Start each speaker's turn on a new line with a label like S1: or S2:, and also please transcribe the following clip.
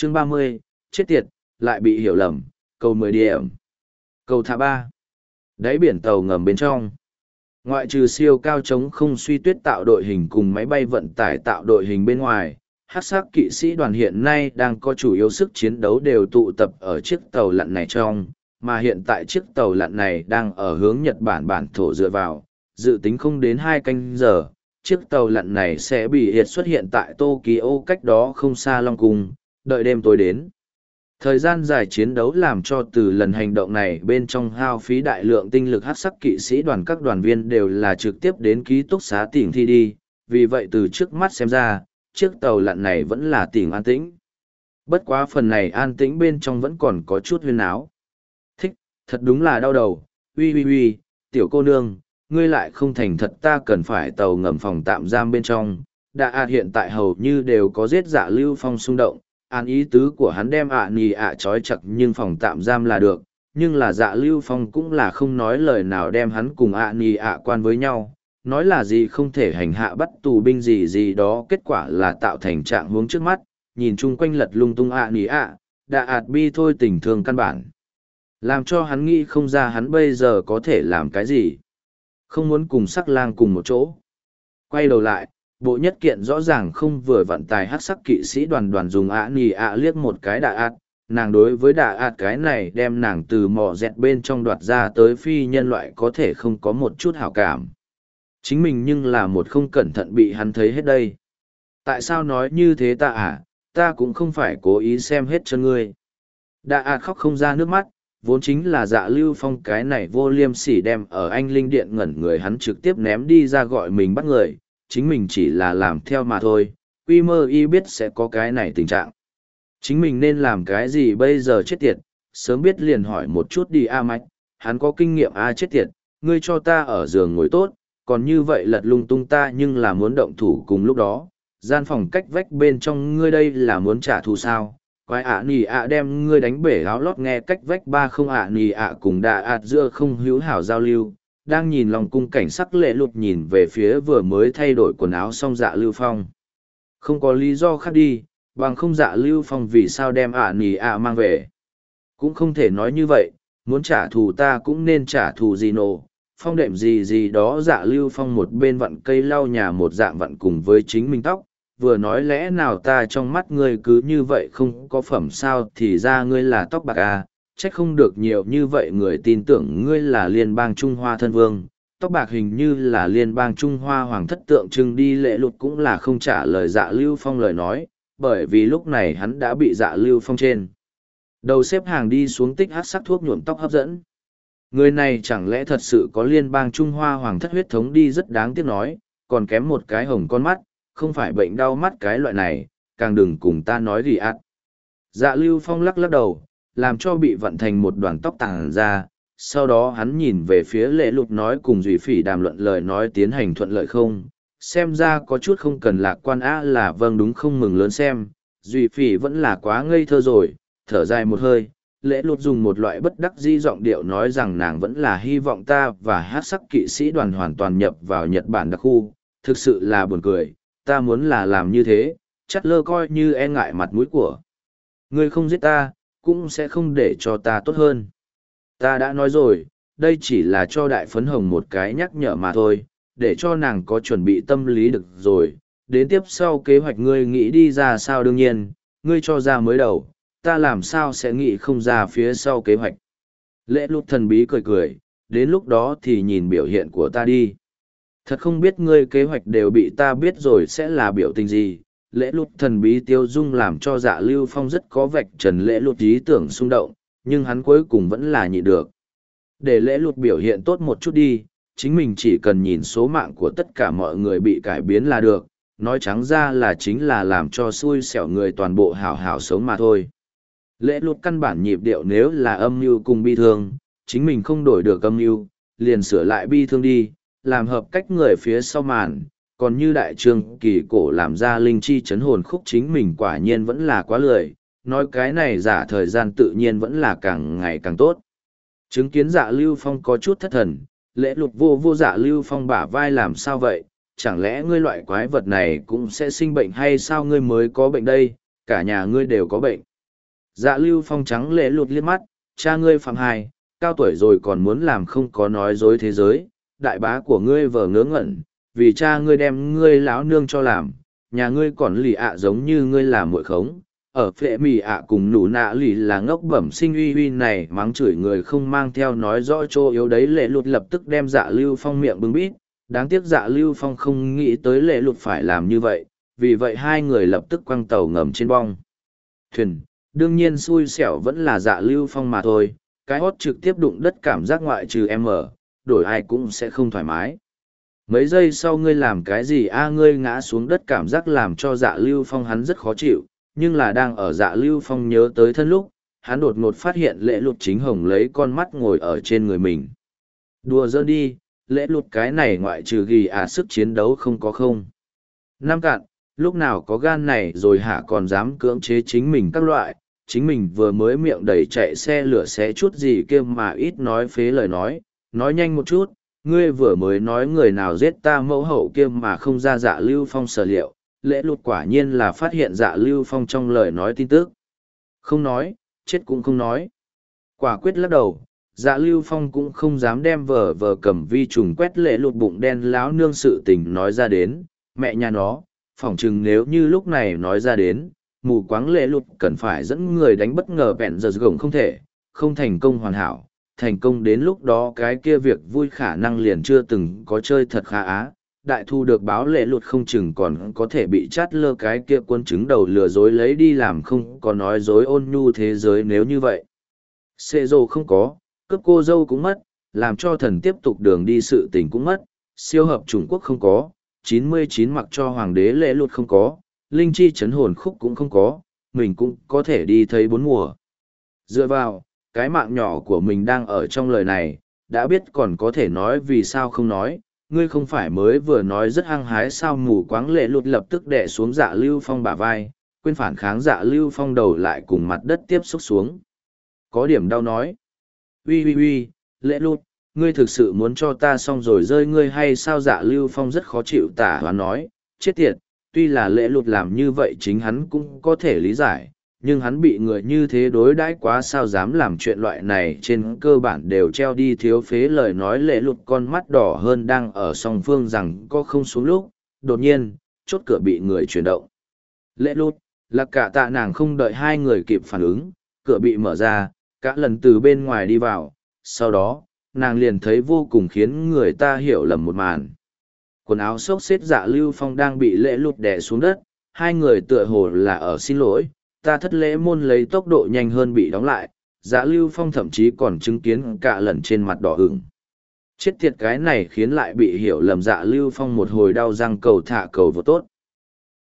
S1: Chương 30, chết tiệt, lại bị hiểu lầm, cầu 10 điểm. Cầu thả 3. Đáy biển tàu ngầm bên trong. Ngoại trừ siêu cao chống không suy tuyết tạo đội hình cùng máy bay vận tải tạo đội hình bên ngoài, hắc sắc kỵ sĩ đoàn hiện nay đang có chủ yếu sức chiến đấu đều tụ tập ở chiếc tàu lặn này trong, mà hiện tại chiếc tàu lặn này đang ở hướng Nhật Bản bản thổ dựa vào, dự tính không đến 2 canh giờ, chiếc tàu lặn này sẽ bị hiện xuất hiện tại Tokyo cách đó không xa Long Cung, đợi đêm tối đến. Thời gian dài chiến đấu làm cho từ lần hành động này bên trong hao phí đại lượng tinh lực hắc sắc kỵ sĩ đoàn các đoàn viên đều là trực tiếp đến ký túc xá tỉnh thi đi, vì vậy từ trước mắt xem ra, chiếc tàu lặn này vẫn là tỉnh an tĩnh. Bất quá phần này an tĩnh bên trong vẫn còn có chút huyên áo. Thích, thật đúng là đau đầu, uy, tiểu cô nương, ngươi lại không thành thật ta cần phải tàu ngầm phòng tạm giam bên trong. Đã hiện tại hầu như đều có giết Dạ Lưu Phong xung động. Án ý tứ của hắn đem nì trói chặt nhưng phòng tạm giam là được, nhưng là Dạ Lưu Phong cũng là không nói lời nào đem hắn cùng nì quan với nhau, nói là gì không thể hành hạ bắt tù binh gì đó, kết quả là tạo thành trạng huống trước mắt, nhìn chung quanh lật lung tung nì đã bi thôi tình thương căn bản. Làm cho hắn nghĩ không ra hắn bây giờ có thể làm cái gì. Không muốn cùng sắc lang cùng một chỗ. Quay đầu lại, bộ nhất kiện rõ ràng không vừa vận tài hắc sắc kỵ sĩ đoàn dùng nì liếc một cái nàng đối với cái này đem nàng từ mỏ dẹt bên trong đoạt ra tới phi nhân loại có thể không có một chút hảo cảm. Chính mình nhưng là một không cẩn thận bị hắn thấy hết đây. Tại sao nói như thế ta cũng không phải cố ý xem hết chân ngươi. Khóc không ra nước mắt, vốn chính là Dạ Lưu Phong cái này vô liêm sỉ đem ở anh linh điện ngẩn người hắn trực tiếp ném đi ra gọi mình bắt người, chính mình chỉ là làm theo mà thôi, quy mơ y biết sẽ có cái này tình trạng. Chính mình nên làm cái gì bây giờ chết tiệt, sớm biết liền hỏi một chút đi Mạch, hắn có kinh nghiệm chết tiệt, ngươi cho ta ở giường ngồi tốt, còn như vậy lật lung tung ta nhưng là muốn động thủ cùng lúc đó, gian phòng cách vách bên trong ngươi đây là muốn trả thù sao, quái nì đem ngươi đánh bể áo lót nghe cách vách ba không nì cùng giữa không hữu hảo giao lưu. Đang nhìn lòng cung cảnh sắc lệ lụt nhìn về phía vừa mới thay đổi quần áo xong Dạ Lưu Phong. Không có lý do khác đi, bằng không Dạ Lưu Phong vì sao đem nì mang về. Cũng không thể nói như vậy, muốn trả thù ta cũng nên trả thù gì nổ. Phong đệm gì đó Dạ Lưu Phong một bên vặn cây lau nhà một dạng vặn cùng với chính mình tóc. Vừa nói lẽ nào ta trong mắt ngươi cứ như vậy không có phẩm sao thì ra ngươi là tóc bạc trách không được nhiều như vậy người tin tưởng ngươi là liên bang Trung Hoa thân vương, tóc bạc hình như là liên bang Trung Hoa hoàng thất tượng trưng đi lệ lụt cũng là không trả lời Dạ Lưu Phong lời nói, bởi vì lúc này hắn đã bị Dạ Lưu Phong trên đầu xếp hàng đi xuống tích hát sắc thuốc nhuộm tóc hấp dẫn. Người này chẳng lẽ thật sự có liên bang Trung Hoa hoàng thất huyết thống đi rất đáng tiếc nói, còn kém một cái hồng con mắt, không phải bệnh đau mắt cái loại này, càng đừng cùng ta nói gì Dạ Lưu Phong lắc đầu, làm cho bị vận thành một đoàn tóc tàng ra, sau đó hắn nhìn về phía lệ lục nói cùng Duy Phỉ đàm luận lời nói tiến hành thuận lợi không, xem ra có chút không cần lạc quan là vâng đúng không mừng lớn xem, Duy Phỉ vẫn là quá ngây thơ rồi, thở dài một hơi, lệ lục dùng một loại bất đắc dĩ giọng điệu nói rằng nàng vẫn là hy vọng ta và hát sắc kỵ sĩ đoàn hoàn toàn nhập vào Nhật Bản đặc khu, thực sự là buồn cười, ta muốn là làm như thế, chắc lơ coi như e ngại mặt mũi của ngươi không giết ta, cũng sẽ không để cho ta tốt hơn. Ta đã nói rồi, đây chỉ là cho đại phấn hồng một cái nhắc nhở mà thôi, để cho nàng có chuẩn bị tâm lý được rồi. Đến tiếp sau kế hoạch ngươi nghĩ đi ra sao đương nhiên, ngươi cho ra mới đầu, ta làm sao sẽ nghĩ không ra phía sau kế hoạch. Lễ lúc thần bí cười, đến lúc đó thì nhìn biểu hiện của ta đi. Thật không biết ngươi kế hoạch đều bị ta biết rồi sẽ là biểu tình gì. Lễ lụt thần bí tiêu dung làm cho Dạ Lưu Phong rất có vạch trần lễ lụt ý tưởng xung động, nhưng hắn cuối cùng vẫn là nhịn được. Để lễ lụt biểu hiện tốt một chút đi, chính mình chỉ cần nhìn số mạng của tất cả mọi người bị cải biến là được, nói trắng ra là chính là làm cho xui xẻo người toàn bộ hảo hảo sống mà thôi. Lễ lụt căn bản nhịp điệu nếu là âm mưu cùng bi thương, chính mình không đổi được âm mưu, liền sửa lại bi thương đi, làm hợp cách người phía sau màn. Còn như đại trương kỳ cổ làm ra linh chi chấn hồn khúc chính mình quả nhiên vẫn là quá lười, nói cái này giả thời gian tự nhiên vẫn là càng ngày càng tốt. Chứng kiến Dạ Lưu Phong có chút thất thần, lễ lục vô Dạ Lưu Phong bả vai làm sao vậy, chẳng lẽ ngươi loại quái vật này cũng sẽ sinh bệnh hay sao ngươi mới có bệnh đây, cả nhà ngươi đều có bệnh. Dạ Lưu Phong trắng lệ lụt liếc mắt, cha ngươi phạm hài, cao tuổi rồi còn muốn làm không có nói dối thế giới, đại bá của ngươi vờ ngớ ngẩn, vì cha ngươi đem ngươi láo nương cho làm, nhà ngươi còn lì ạ giống như ngươi làm muội khống. Ở phệ mì ạ cùng nụ nạ lì là ngốc bẩm sinh uy uy này mắng chửi người không mang theo nói rõ chỗ yếu đấy, lệ lụt lập tức đem Dạ Lưu Phong miệng bưng bít, đáng tiếc Dạ Lưu Phong không nghĩ tới lệ lụt phải làm như vậy, vì vậy hai người lập tức quăng tàu ngầm trên bong thuyền. Đương nhiên xui xẻo vẫn là Dạ Lưu Phong mà thôi, cái hót trực tiếp đụng đất cảm giác ngoại trừ em ở, đổi ai cũng sẽ không thoải mái. Mấy giây sau ngươi làm cái gì a? Ngươi ngã xuống đất cảm giác làm cho Dạ Lưu Phong hắn rất khó chịu, nhưng là đang ở Dạ Lưu Phong nhớ tới thân lúc, hắn đột ngột phát hiện lễ lụt chính hồng lấy con mắt ngồi ở trên người mình. Đùa giỡn đi, lễ lụt cái này ngoại trừ ghi sức chiến đấu không có không. Năm cạn, lúc nào có gan này rồi hả, còn dám cưỡng chế chính mình các loại, chính mình vừa mới miệng đầy chạy xe lửa xé chút gì kia mà ít nói phế lời nói nhanh một chút, ngươi vừa mới nói người nào giết ta mẫu hậu kia mà không ra. Dạ Lưu Phong sở liệu, lễ lụt quả nhiên là phát hiện Dạ Lưu Phong trong lời nói tin tức. Không nói, chết cũng không nói. Quả quyết lắc đầu, Dạ Lưu Phong cũng không dám đem vờ cầm vi trùng quét lễ lụt bụng đen láo nương sự tình nói ra đến, mẹ nhà nó, phỏng chừng nếu như lúc này nói ra đến, mù quáng lễ lụt cần phải dẫn người đánh bất ngờ bẹn giờ gồng không thể, không thành công hoàn hảo, thành công đến lúc đó cái kia việc vui khả năng liền chưa từng có chơi thật khá á. Đại thu được báo lễ lụt không chừng còn có thể bị chát lơ cái kia quân chứng đầu lừa dối lấy đi làm không có nói dối ôn nhu thế giới nếu như vậy. Xê dô không có, cướp cô dâu cũng mất, làm cho thần tiếp tục đường đi sự tình cũng mất, siêu hợp Trung Quốc không có, 99 mặc cho hoàng đế lễ lụt không có, linh chi chấn hồn khúc cũng không có, mình cũng có thể đi thấy bốn mùa. Dựa vào, cái mạng nhỏ của mình đang ở trong lời này, đã biết còn có thể nói vì sao không nói, ngươi không phải mới vừa nói rất hăng hái sao? Mù quáng lệ lụt lập tức đè xuống Dạ Lưu Phong bả vai, quên phản kháng. Dạ Lưu Phong đầu lại cùng mặt đất tiếp xúc xuống. Có điểm đau nói. Uy, lệ lụt, ngươi thực sự muốn cho ta xong rồi rơi ngươi hay sao? Dạ Lưu Phong rất khó chịu tả và nói, chết tiệt, tuy là lệ lụt làm như vậy chính hắn cũng có thể lý giải, nhưng hắn bị người như thế đối đãi quá sao dám làm chuyện loại này, trên cơ bản đều treo đi. Thiếu phế lời nói, lệ lụt con mắt đỏ hơn đang ở song phương rằng có không xuống lúc, đột nhiên, chốt cửa bị người chuyển động. Lệ lụt, là cả tạ nàng không đợi hai người kịp phản ứng, cửa bị mở ra, cả lần từ bên ngoài đi vào, sau đó, nàng liền thấy vô cùng khiến người ta hiểu lầm một màn. Quần áo xốc xếp Dạ Lưu Phong đang bị lệ lụt đè xuống đất, hai người tựa hồ là ở xin lỗi, ta thất lễ môn lấy tốc độ nhanh hơn bị đóng lại. Dạ Lưu Phong thậm chí còn chứng kiến cả lần trên mặt đỏ ửng. Chết tiệt, cái này khiến lại bị hiểu lầm. Dạ Lưu Phong một hồi đau răng cầu thả cầu vô tốt.